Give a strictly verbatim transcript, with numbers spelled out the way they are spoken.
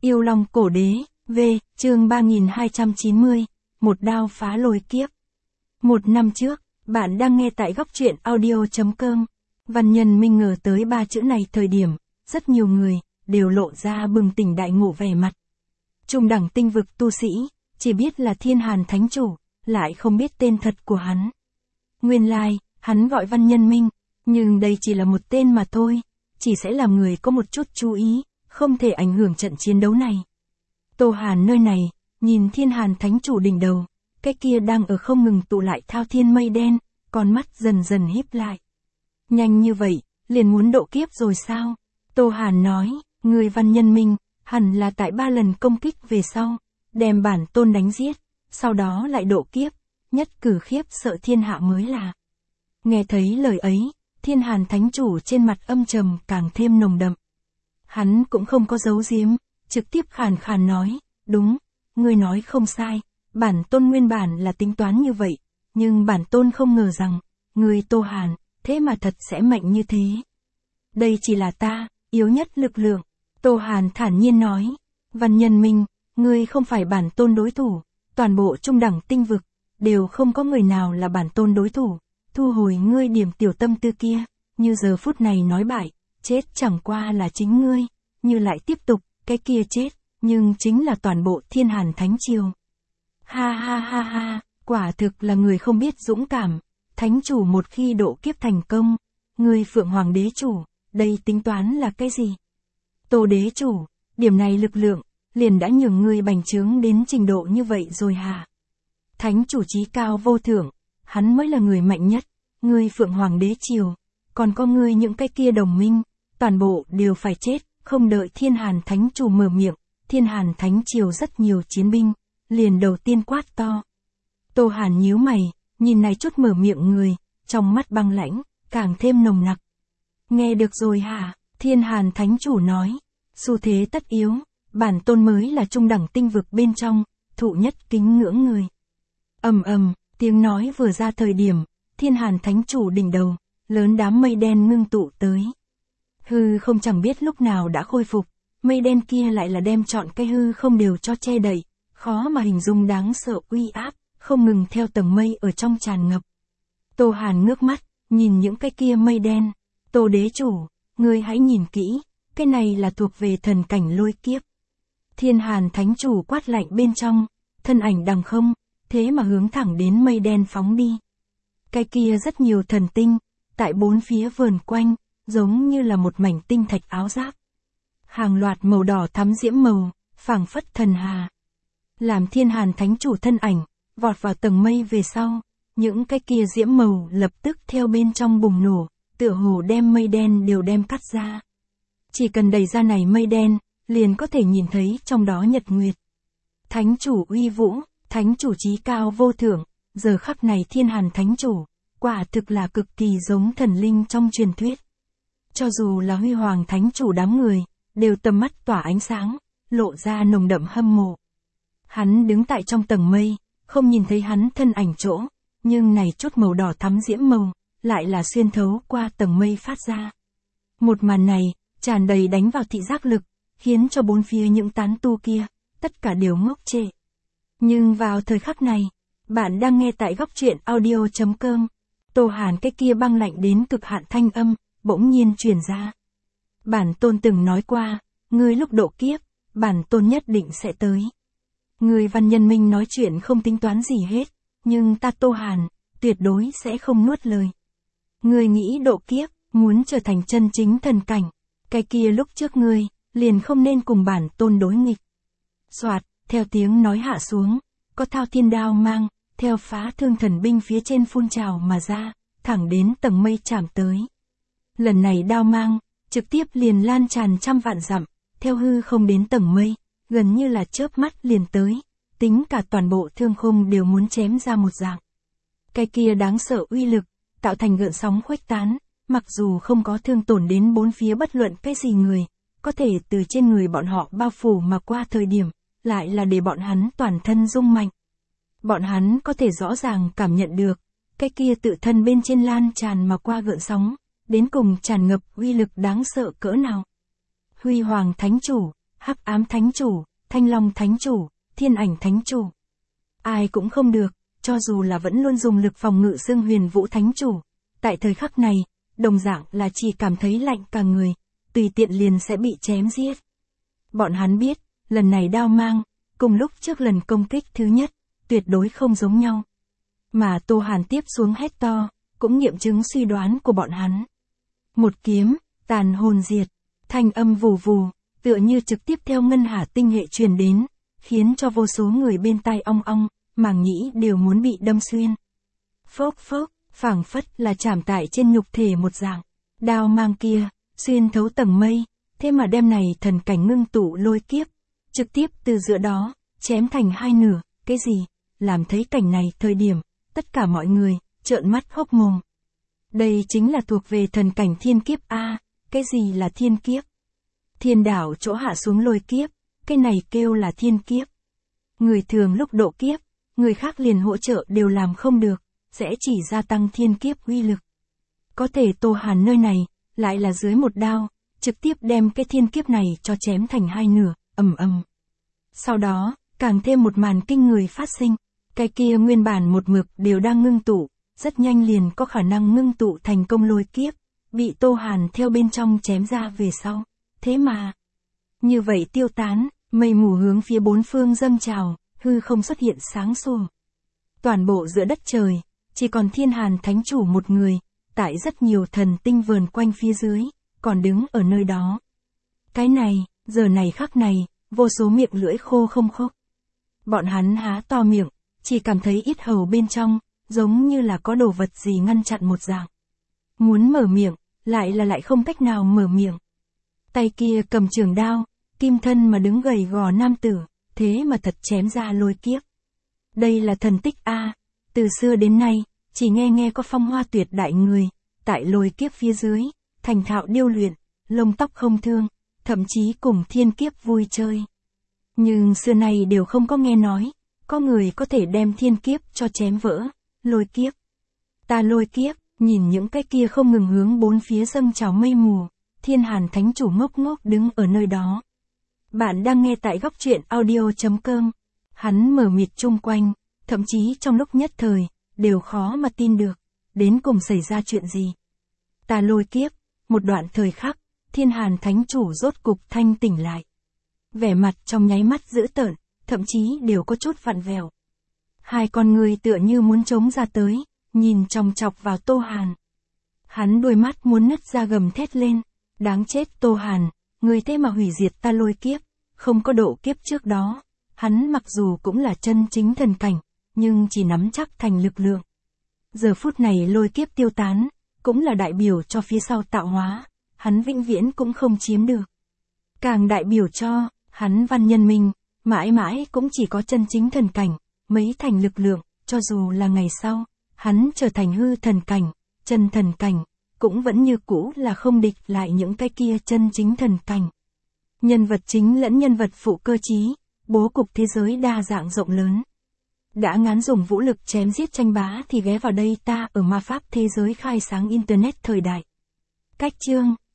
Yêu Long Cổ Đế, V, chương ba nghìn hai trăm chín mươi, một đao phá lôi kiếp. Một năm trước, bạn đang nghe tại góc truyện audio chấm com. Văn nhân minh ngờ tới ba chữ này thời điểm, rất nhiều người, đều lộ ra bừng tỉnh đại ngộ vẻ mặt. Trung đẳng tinh vực tu sĩ, chỉ biết là Thiên Hàn Thánh Chủ, lại không biết tên thật của hắn. Nguyên lai, hắn gọi Văn Nhân Minh, nhưng đây chỉ là một tên mà thôi, chỉ sẽ làm người có một chút chú ý, không thể ảnh hưởng trận chiến đấu này. Tô Hàn nơi này, nhìn Thiên Hàn Thánh Chủ đỉnh đầu, cái kia đang ở không ngừng tụ lại thao thiên mây đen, con mắt dần dần híp lại. Nhanh như vậy, liền muốn độ kiếp rồi sao? Tô Hàn nói, người Văn Nhân Minh, hẳn là tại ba lần công kích về sau, đem bản tôn đánh giết, sau đó lại độ kiếp, nhất cử khiếp sợ thiên hạ mới là. Nghe thấy lời ấy, Thiên Hàn Thánh Chủ trên mặt âm trầm càng thêm nồng đậm. Hắn cũng không có giấu giếm, trực tiếp khàn khàn nói, đúng, ngươi nói không sai, bản tôn nguyên bản là tính toán như vậy, nhưng bản tôn không ngờ rằng, ngươi Tô Hàn, thế mà thật sẽ mạnh như thế. Đây chỉ là ta, yếu nhất lực lượng. Tô Hàn thản nhiên nói, Văn Nhân Minh, ngươi không phải bản tôn đối thủ, toàn bộ trung đẳng tinh vực, đều không có người nào là bản tôn đối thủ, thu hồi ngươi điểm tiểu tâm tư kia, như giờ phút này nói bại, chết chẳng qua là chính ngươi, như lại tiếp tục, cái kia chết, nhưng chính là toàn bộ Thiên Hàn Thánh Triều. Ha ha ha ha, quả thực là người không biết dũng cảm, Thánh Chủ một khi độ kiếp thành công, ngươi Phượng Hoàng Đế Chủ, đây tính toán là cái gì? Tô Đế Chủ, điểm này lực lượng, liền đã nhường ngươi bành trướng đến trình độ như vậy rồi hả? Thánh Chủ chí cao vô thượng, hắn mới là người mạnh nhất, ngươi Phượng Hoàng Đế Triều, còn có ngươi những cái kia đồng minh, toàn bộ đều phải chết, không đợi Thiên Hàn Thánh Chủ mở miệng, Thiên Hàn Thánh Triều rất nhiều chiến binh, liền đầu tiên quát to. Tô Hàn nhíu mày, nhìn này chút mở miệng người, trong mắt băng lãnh, càng thêm nồng nặc. Nghe được rồi hả? Thiên Hàn Thánh Chủ nói, xu thế tất yếu, bản tôn mới là trung đẳng tinh vực bên trong, thụ nhất kính ngưỡng người. Ầm ầm, tiếng nói vừa ra thời điểm, Thiên Hàn Thánh Chủ đỉnh đầu, lớn đám mây đen ngưng tụ tới. Hư không chẳng biết lúc nào đã khôi phục, mây đen kia lại là đem trọn cái hư không đều cho che đậy, khó mà hình dung đáng sợ uy áp, không ngừng theo tầng mây ở trong tràn ngập. Tô Hàn ngước mắt, nhìn những cái kia mây đen, Tô Đế Chủ, ngươi hãy nhìn kỹ, cái này là thuộc về thần cảnh lôi kiếp. Thiên Hàn Thánh Chủ quát lạnh bên trong, thân ảnh đằng không, thế mà hướng thẳng đến mây đen phóng đi. Cái kia rất nhiều thần tinh, tại bốn phía vườn quanh, giống như là một mảnh tinh thạch áo giáp. Hàng loạt màu đỏ thắm diễm màu, phảng phất thần hà. Làm Thiên Hàn Thánh Chủ thân ảnh, vọt vào tầng mây về sau, những cái kia diễm màu lập tức theo bên trong bùng nổ, tựa hồ đem mây đen đều đem cắt ra. Chỉ cần đẩy ra này mây đen, liền có thể nhìn thấy trong đó nhật nguyệt. Thánh Chủ uy vũ, Thánh Chủ chí cao vô thượng, giờ khắc này Thiên Hàn Thánh Chủ, quả thực là cực kỳ giống thần linh trong truyền thuyết. Cho dù là Huy Hoàng Thánh Chủ đám người, đều tầm mắt tỏa ánh sáng, lộ ra nồng đậm hâm mộ. Hắn đứng tại trong tầng mây, không nhìn thấy hắn thân ảnh chỗ, nhưng này chút màu đỏ thắm diễm màu, lại là xuyên thấu qua tầng mây phát ra. Một màn này, tràn đầy đánh vào thị giác lực, khiến cho bốn phía những tán tu kia, tất cả đều ngốc trệ. Nhưng vào thời khắc này, bạn đang nghe tại góc truyện audio chấm com, Tô Hàn cái kia băng lạnh đến cực hạn thanh âm, bỗng nhiên truyền ra. Bản tôn từng nói qua, ngươi lúc độ kiếp, bản tôn nhất định sẽ tới. Ngươi Văn Nhân Minh nói chuyện không tính toán gì hết, nhưng ta Tô Hàn, tuyệt đối sẽ không nuốt lời. Ngươi nghĩ độ kiếp, muốn trở thành chân chính thần cảnh, cái kia lúc trước ngươi, liền không nên cùng bản tôn đối nghịch. Soạt, theo tiếng nói hạ xuống, có thao thiên đao mang, theo phá thương thần binh phía trên phun trào mà ra, thẳng đến tầng mây chạm tới. Lần này đao mang, trực tiếp liền lan tràn trăm vạn dặm, theo hư không đến tầng mây, gần như là chớp mắt liền tới, tính cả toàn bộ thương khung đều muốn chém ra một dạng. Cái kia đáng sợ uy lực, tạo thành gợn sóng khuếch tán, mặc dù không có thương tổn đến bốn phía bất luận cái gì người, có thể từ trên người bọn họ bao phủ mà qua thời điểm, lại là để bọn hắn toàn thân rung mạnh. Bọn hắn có thể rõ ràng cảm nhận được, cái kia tự thân bên trên lan tràn mà qua gợn sóng, đến cùng tràn ngập uy lực đáng sợ cỡ nào. Huy Hoàng Thánh Chủ, Hắc ám thánh chủ, Thanh Long thánh chủ, Thiên ảnh thánh chủ. Ai cũng không được, cho dù là vẫn luôn dùng lực phòng ngự Dương Huyền Vũ thánh chủ. Tại thời khắc này, đồng dạng là chỉ cảm thấy lạnh cả người, tùy tiện liền sẽ bị chém giết. Bọn hắn biết, lần này đao mang, cùng lúc trước lần công kích thứ nhất, tuyệt đối không giống nhau. Mà Tô Hàn tiếp xuống hét to, cũng nghiệm chứng suy đoán của bọn hắn. Một kiếm, tàn hồn diệt, thanh âm vù vù, tựa như trực tiếp theo ngân hà tinh hệ truyền đến, khiến cho vô số người bên tai ong ong, màng nhĩ đều muốn bị đâm xuyên. Phốc phốc, phảng phất là chạm tại trên nhục thể một dạng. Đao mang kia, xuyên thấu tầng mây, thế mà đem này thần cảnh ngưng tụ lôi kiếp, trực tiếp từ giữa đó, chém thành hai nửa, cái gì? Làm thấy cảnh này thời điểm, tất cả mọi người, trợn mắt hốc mồm. Đây chính là thuộc về thần cảnh thiên kiếp A, cái gì là thiên kiếp? Thiên đảo chỗ hạ xuống lôi kiếp, cái này kêu là thiên kiếp. Người thường lúc độ kiếp, người khác liền hỗ trợ đều làm không được, sẽ chỉ gia tăng thiên kiếp uy lực. Có thể Tô Hàn nơi này, lại là dưới một đao, trực tiếp đem cái thiên kiếp này cho chém thành hai nửa, ầm ầm. Sau đó, càng thêm một màn kinh người phát sinh, cái kia nguyên bản một mực đều đang ngưng tụ, rất nhanh liền có khả năng ngưng tụ thành công lôi kiếp, bị Tô Hàn theo bên trong chém ra về sau. Thế mà, như vậy tiêu tán, mây mù hướng phía bốn phương dâng trào, hư không xuất hiện sáng sủa. Toàn bộ giữa đất trời, chỉ còn Thiên Hàn thánh chủ một người, tại rất nhiều thần tinh vờn quanh phía dưới, còn đứng ở nơi đó. Cái này, giờ này khắc này, vô số miệng lưỡi khô không khốc. Bọn hắn há to miệng, chỉ cảm thấy ít hầu bên trong, giống như là có đồ vật gì ngăn chặn một dạng. Muốn mở miệng, lại là lại không cách nào mở miệng. Tay kia cầm trường đao, kim thân mà đứng gầy gò nam tử, thế mà thật chém ra lôi kiếp. Đây là thần tích A, từ xưa đến nay, chỉ nghe nghe có phong hoa tuyệt đại người, tại lôi kiếp phía dưới, thành thạo điêu luyện, lông tóc không thương, thậm chí cùng thiên kiếp vui chơi. Nhưng xưa nay đều không có nghe nói, có người có thể đem thiên kiếp cho chém vỡ, lôi kiếp. Ta lôi kiếp, nhìn những cái kia không ngừng hướng bốn phía dâng trào mây mù, Thiên Hàn thánh chủ ngốc ngốc đứng ở nơi đó. Bạn đang nghe tại góc truyện audio chấm com. Hắn mở mịt chung quanh, thậm chí trong lúc nhất thời, đều khó mà tin được, đến cùng xảy ra chuyện gì. Ta lôi kiếp, một đoạn thời khắc, Thiên Hàn thánh chủ rốt cục thanh tỉnh lại. Vẻ mặt trong nháy mắt dữ tợn, thậm chí đều có chút vặn vẹo. Hai con người tựa như muốn trống ra tới, nhìn chòng chọc vào Tô Hàn. Hắn đôi mắt muốn nứt ra gầm thét lên, đáng chết Tô Hàn, người thế mà hủy diệt ta lôi kiếp, không có độ kiếp trước đó. Hắn mặc dù cũng là chân chính thần cảnh, nhưng chỉ nắm chắc thành lực lượng. Giờ phút này lôi kiếp tiêu tán, cũng là đại biểu cho phía sau tạo hóa, hắn vĩnh viễn cũng không chiếm được. Càng đại biểu cho, hắn văn nhân minh, mãi mãi cũng chỉ có chân chính thần cảnh, mấy thành lực lượng, cho dù là ngày sau, hắn trở thành hư thần cảnh, chân thần cảnh, cũng vẫn như cũ là không địch lại những cái kia chân chính thần cảnh. Nhân vật chính lẫn nhân vật phụ cơ chí, bố cục thế giới đa dạng rộng lớn. Đã ngán dùng vũ lực chém giết tranh bá thì ghé vào đây ta ở ma pháp thế giới khai sáng internet thời đại. Cách chương